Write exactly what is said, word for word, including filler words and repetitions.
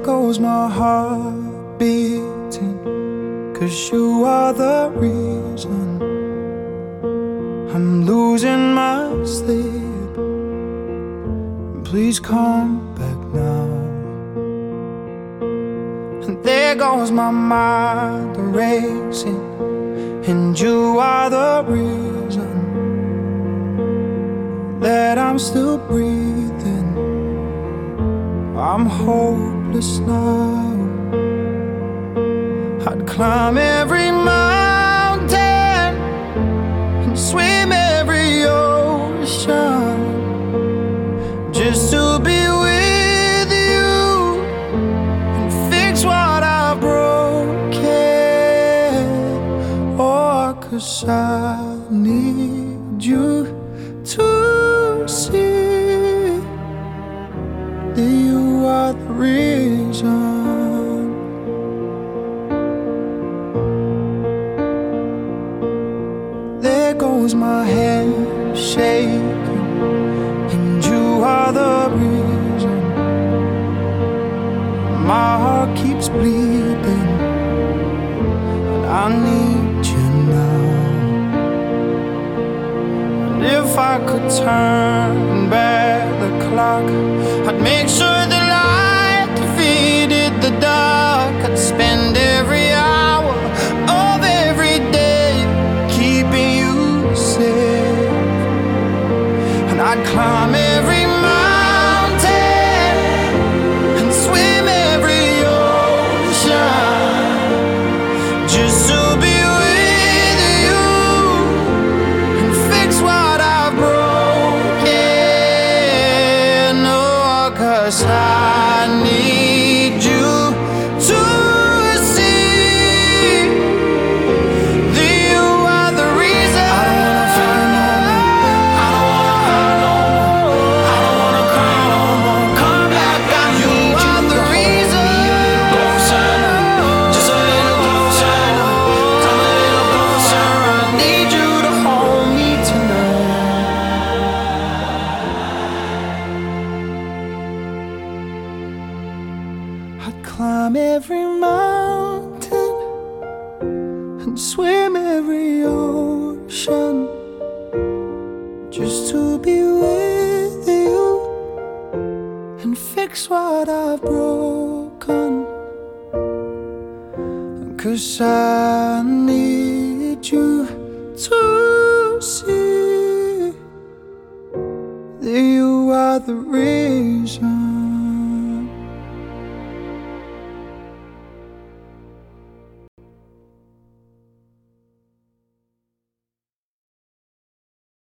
goes my heart beating, 'cause you are the reason I'm losing my sleep. Please come back now. And there goes my mind racing, and you are the reason that I'm still breathing. I'm hopeless now. I'd climb every mountain and swim every ocean just to be with you and fix what I've broken. Oh, 'cause I need you to see that you are the reason. There goes my hand shaking, and you are the reason my heart keeps bleeding, and I need you now. And if I could turn back the clock, I'd make sure the light defeated the dark. I'd spend every hour of every day keeping you safe, and I'd climb every mountain and swim every ocean just to be with you and fix what I've broken. Oh, 'cause I need you to see that you are the reason. I don't wanna fight no more. I don't wanna hurt no more. I don't wanna cry no more. Come back, I need you. You are the reason. Closer, just a little closer. Come a little closer. I need you to hold me tonight. I'd climb every mountain and swim every ocean just to be with you and fix what I've broken. 'Cause I need you to see that you are the reason.